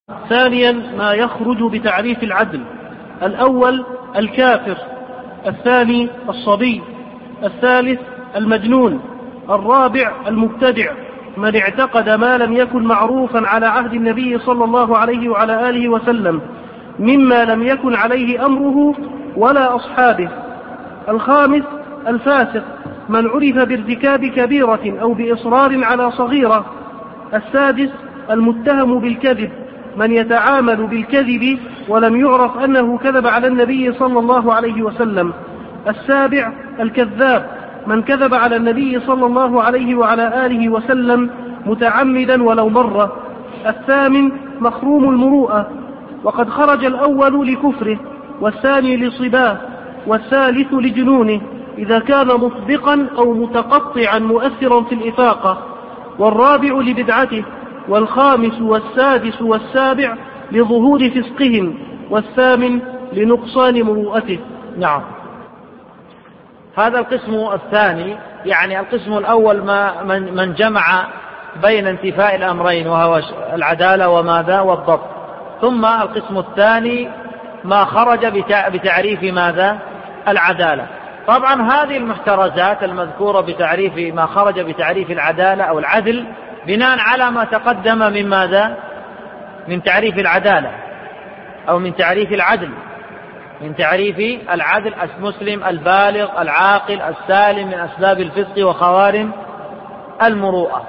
ثانيا ما يخرج بتعريف العدل: الأول الكافر، الثاني الصبي، الثالث المجنون، الرابع المبتدع من اعتقد ما لم يكن معروفا على عهد النبي صلى الله عليه وعلى آله وسلم مما لم يكن عليه أمره ولا أصحابه، الخامس الفاسق من عرف بارتكاب كبيرة أو بإصرار على صغيرة، السادس المتهم بالكذب من يتعامل بالكذب ولم يعرف أنه كذب على النبي صلى الله عليه وسلم، السابع الكذاب من كذب على النبي صلى الله عليه وعلى آله وسلم متعمدا ولو مرة، الثامن مخروم المروءة وقد خرج الأول لكفره والثاني لصباه والثالث لجنونه إذا كان مطبقا أو متقطعا مؤثرا في الإفاقة، والرابع لبدعته، والخامس والسادس والسابع لظهور فسقهم، والثامن لنقصان مروءته. نعم. هذا القسم الثاني، يعني القسم الأول من جمع بين انتفاء الأمرين وهو العدالة وماذا والضبط، ثم القسم الثاني ما خرج بتعريف ماذا العدالة. طبعا هذه المحترزات المذكورة بتعريف ما خرج بتعريف العدالة أو العدل بناء على ما تقدم من ماذا من تعريف العدالة أو من تعريف العدل، من تعريف العدل: المسلم البالغ العاقل السالم من أسباب الفسق وخوارم المروءة.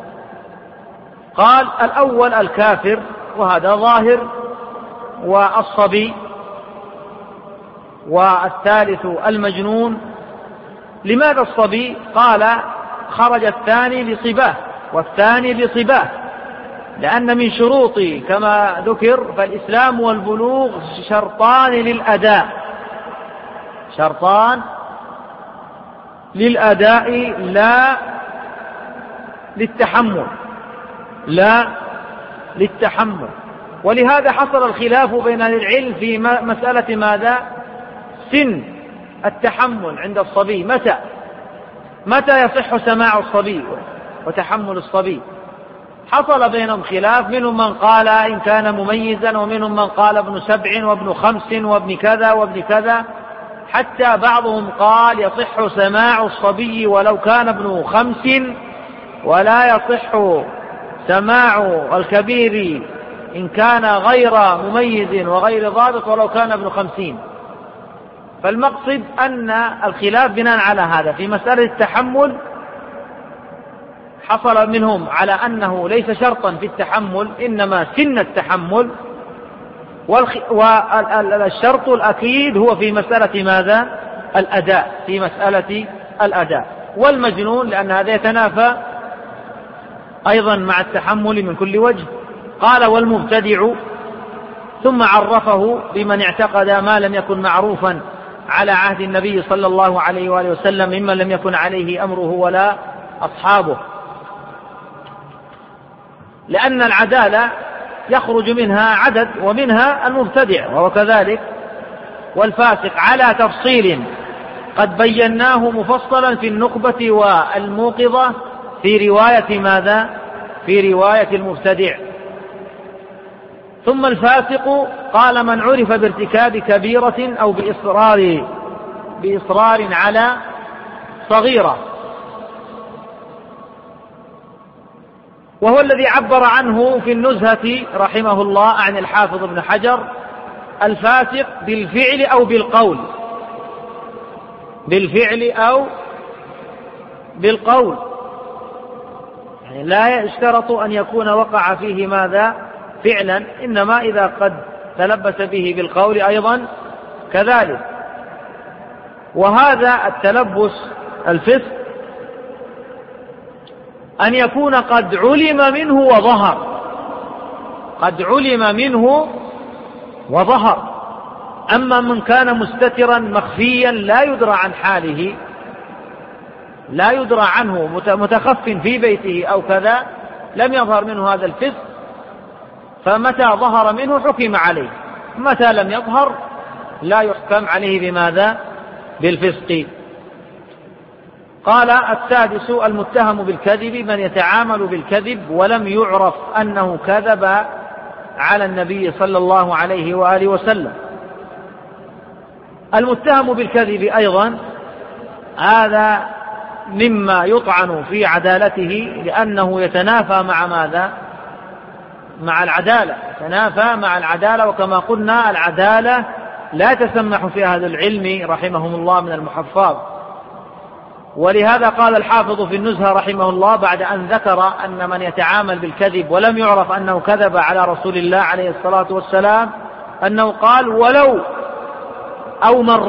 قال الأول الكافر وهذا ظاهر، والصبي، والثالث المجنون. لماذا الصبي؟ قال خرج الثاني لصباه والثاني لصباه، لأن من شروط كما ذكر فالإسلام والبلوغ شرطان للأداء، شرطان للأداء لا للتحمل، لا للتحمل. ولهذا حصل الخلاف بين أهل العلم في مسألة ماذا سن التحمل عند الصبي، متى يصح سماع الصبي وتحمل الصبي. حصل بينهم خلاف، منهم من قال إن كان مميزا، ومنهم من قال ابن 7 وابن 5 وابن كذا وابن كذا، حتى بعضهم قال يصح سماع الصبي ولو كان ابن 5، ولا يصح سماع الكبير إن كان غير مميز وغير ضابط ولو كان ابن 50. فالمقصد أن الخلاف بناء على هذا في مسألة التحمل حصل منهم على أنه ليس شرطا في التحمل، إنما سن التحمل، والشرط الأكيد هو في مسألة ماذا الأداء، في مسألة الأداء. والمجنون لأن هذا يتنافى أيضا مع التحمل من كل وجه. قال والمبتدع، ثم عرفه بمن اعتقد ما لم يكن معروفا على عهد النبي صلى الله عليه وآله وسلم ممن لم يكن عليه أمره ولا أصحابه، لأن العدالة يخرج منها عدد ومنها المبتدع وهو كذلك، والفاسق على تفصيل قد بيناه مفصلا في النخبة والموقظة في رواية ماذا في رواية المبتدع. ثم الفاسق قال من عرف بارتكاب كبيرة أو بإصرار على صغيرة، وهو الذي عبر عنه في النزهة رحمه الله عن الحافظ ابن حجر: الفاسق بالفعل أو بالقول، بالفعل أو بالقول، يعني لا يشترط أن يكون وقع فيه ماذا فعلا، إنما إذا قد تلبس به بالقول أيضا كذلك. وهذا التلبس الفسق أن يكون قد علم منه وظهر، قد علم منه وظهر. أما من كان مستترا مخفيا لا يدرى عن حاله، لا يدرى عنه، متخف في بيته أو كذا، لم يظهر منه هذا الفسق، فمتى ظهر منه حكم عليه، متى لم يظهر لا يحكم عليه بماذا بالفسق. قال السادس المتهم بالكذب من يتعامل بالكذب ولم يعرف أنه كذب على النبي صلى الله عليه وآله وسلم. المتهم بالكذب أيضا هذا مما يطعن في عدالته، لأنه يتنافى مع ماذا؟ مع العدالة، يتنافى مع العدالة. وكما قلنا العدالة لا تسمح في أهل العلم رحمهم الله من المحفظ. ولهذا قال الحافظ في النزهة رحمه الله بعد أن ذكر أن من يتعامل بالكذب ولم يعرف أنه كذب على رسول الله عليه الصلاة والسلام، أنه قال: ولو أو من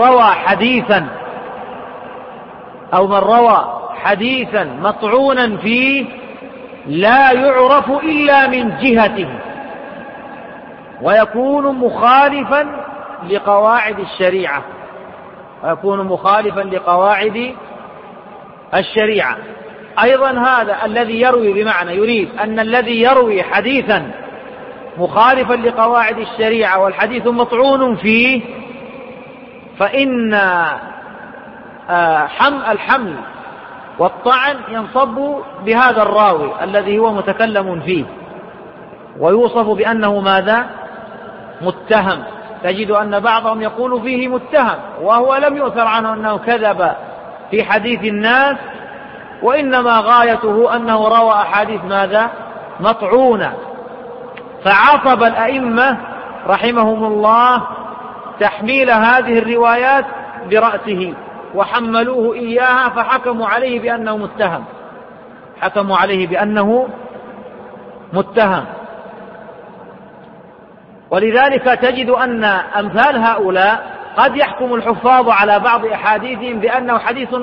روى حديثا مطعونا فيه لا يعرف إلا من جهته ويكون مخالفا لقواعد الشريعة. أيضا هذا الذي يروي، بمعنى يريد أن الذي يروي حديثا مخالفا لقواعد الشريعة والحديث مطعون فيه، فإن الحمل والطعن ينصب بهذا الراوي الذي هو متكلم فيه، ويوصف بأنه ماذا؟ متهم. تجد أن بعضهم يقول فيه متهم وهو لم يؤثر عنه أنه كذب في حديث الناس، وإنما غايته أنه روى أحاديث ماذا؟ مطعونة. فعصب الأئمة رحمهم الله تحميل هذه الروايات برأسه وحملوه إياها، فحكموا عليه بأنه متهم. ولذلك تجد أن أمثال هؤلاء قد يحكم الحفاظ على بعض أحاديثهم بأنه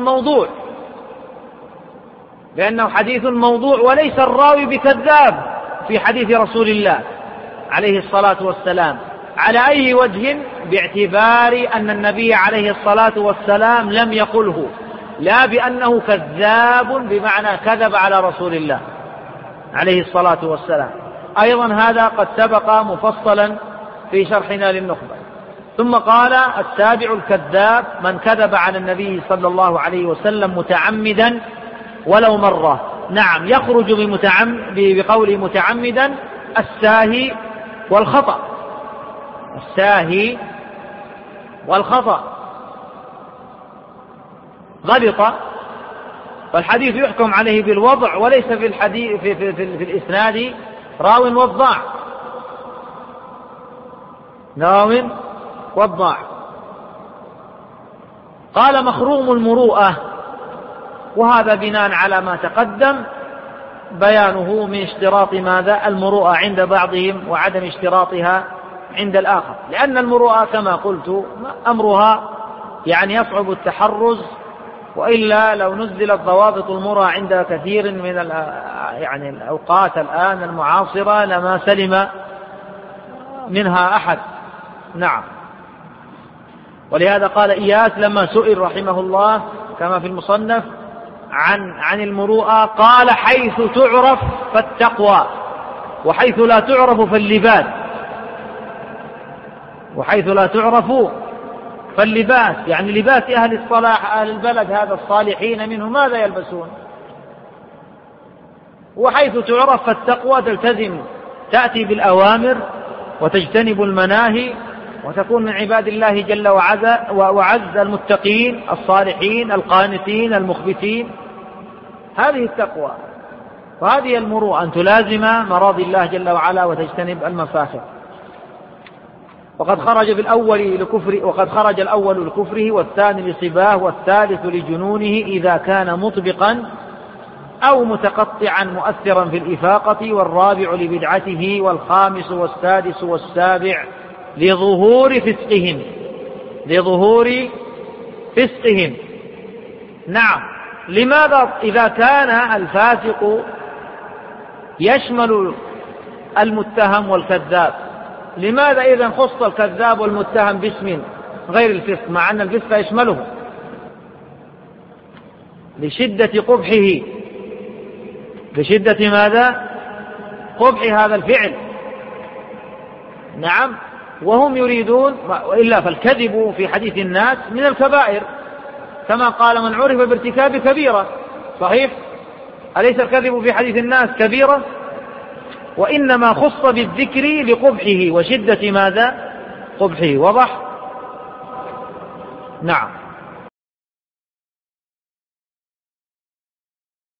حديث موضوع وليس الراوي بكذاب في حديث رسول الله عليه الصلاة والسلام. على أي وجه؟ باعتبار أن النبي عليه الصلاة والسلام لم يقله، لا بأنه كذاب بمعنى كذب على رسول الله عليه الصلاة والسلام. أيضا هذا قد سبق مفصلا في شرحنا للنخبة. ثم قال: السابع الكذاب من كذب على النبي صلى الله عليه وسلم متعمدا ولو مرة. نعم، يخرج بقول متعمدا الساهي والخطأ. غلط فالحديث يحكم عليه بالوضع، وليس في الحديث في الإسناد راو وضاع. قال: مخروم المروءة، وهذا بناء على ما تقدم بيانه من اشتراط ماذا؟ المروءة عند بعضهم وعدم اشتراطها عند الآخر، لأن المروءة كما قلت أمرها يعني يصعب التحرز، وإلا لو نزلت ضوابط المروءة عند كثير من الأوقات الآن المعاصرة لما سلم منها أحد. نعم. ولهذا قال إياس لما سئل رحمه الله كما في المصنف عن المروءة قال: حيث تعرف فالتقوى، وحيث لا تعرف فاللباس. يعني لباس أهل الصلاح، أهل البلد هذا الصالحين منه ماذا يلبسون؟ وحيث تعرف فالتقوى، تلتزم، تأتي بالأوامر وتجتنب المناهي، وتكون من عباد الله جل وعز المتقين الصالحين القانتين المخبتين. هذه التقوى، وهذه المروءة، أن تلازم مراضي الله جل وعلا وتجتنب المفاسد. وقد خرج الأول لكفره، والثاني لصباه، والثالث لجنونه إذا كان مطبقا أو متقطعا مؤثرا في الإفاقة، والرابع لبدعته، والخامس والسادس والسابع لظهور فسقهم. نعم. لماذا إذا كان الفاسق يشمل المتهم والكذاب، لماذا إذا خص الكذاب والمتهم باسم غير الفسق مع أن الفسق يشمله؟ لشدة قبحه، لشدة ماذا؟ قبح هذا الفعل. نعم. وهم يريدون، وإلا فالكذب في حديث الناس من الكبائر، كما قال: من عرف بارتكاب كبيرة. صحيح؟ أليس الكذب في حديث الناس كبيرة؟ وإنما خص بالذكر لقبحه وشدة ماذا؟ قبحه. وضح؟ نعم.